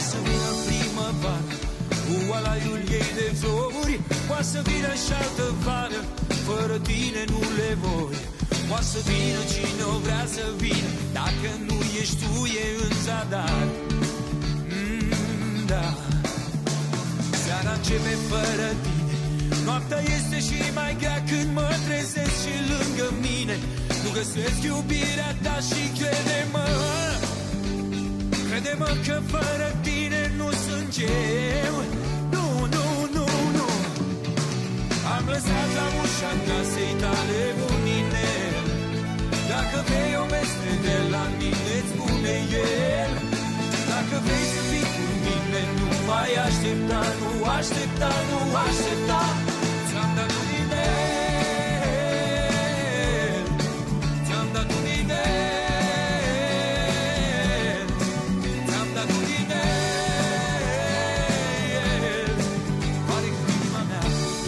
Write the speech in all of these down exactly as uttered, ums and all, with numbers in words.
să vină primăvara cu alaiul ei de flori. Poate să vină și altă vară, fără tine nu le voi. Poate să vină cine o vrea să vină, dacă nu ești tu e în zadar. mm, Da. Seara începe fără tine, noaptea este și mai grea când mă trezesc și lângă mine nu găsesc iubirea ta și crede-mă, crede-mă că fără tine nu sunt eu. Nu, nu, nu, nu. Am lăsat la ușa casei tale un inel, dacă vrei o veste de la mine îți spune el. Dacă vrei să fii cu mine nu mai aștepta, nu aștepta, nu aștepta. Ți-am dat un inel, ți-am dat un inel, ți-am dat un inel, pare cu inima mea.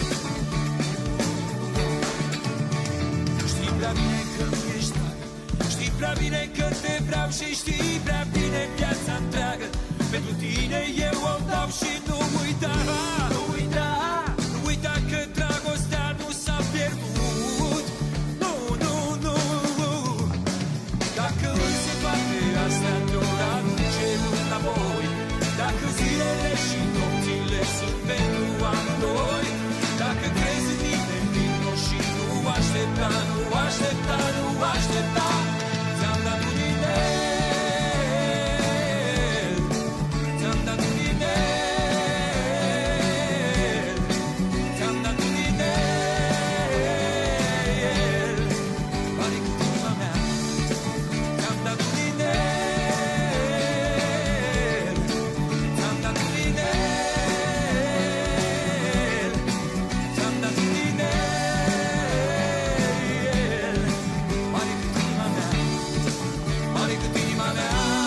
Știi prea bine că mi-ești dragă, știi prea bine că te vreau și știi prea bine viața întreagă. Pentru tine eu o dau și nu uita, nu uita, nu uita că dragostea nu s-a pierdut. Nu, nu, nu. Dacă însă toate astea te-o aduce înapoi, dacă zilele și nopțile sunt pentru amândoi, dacă crezi în mine vino și nu aștepta, nu aștepta, nu aștepta. Ți-am dat un inel, ți-am dat un inel, ți-am dat un inel, pare cu inima mea. Ți-am dat un inel, ți-am dat un inel, ți-am dat un inel, pare cu inima mea, pare cu inima mea.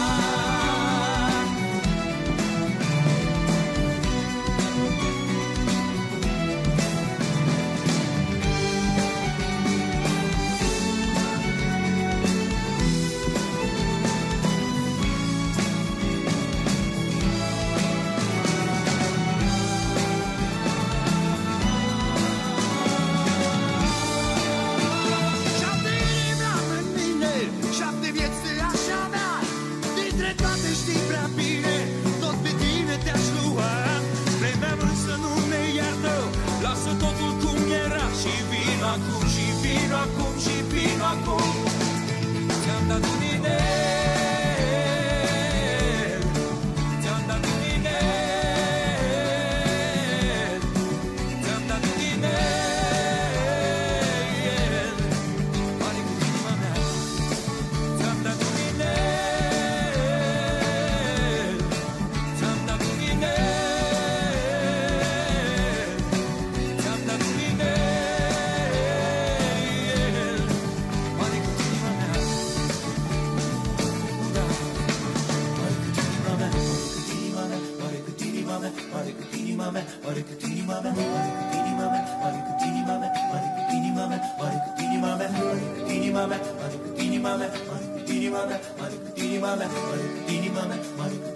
Șapte inimi am în mine, șapte vieți aș avea. Dintre toate știi prea bine, tot pe tine te-aș lua. Vremea însă nu ne iartă, lasă totul cum era și vino acum, și vino acum, și vino acum. Ți-am dat un inel, ți-am dat un inel, ți-am dat un inel, pare cu inima mea. Ți-am dat un inel, ți-am dat un inel, ți-am dat un inel, pare cu inima mea. Da. Pare cu inima mea, pare cu inima mea, pare cu inima mea, pare cu inima mea, pare cu inima mea, pare cu inima mea, pare cu inima mea, pare cu inima mea, pare cu inima mea, pare cu inima mea, pare cu inima mea, pare cu inima mea, pare cu inima mea, pare cu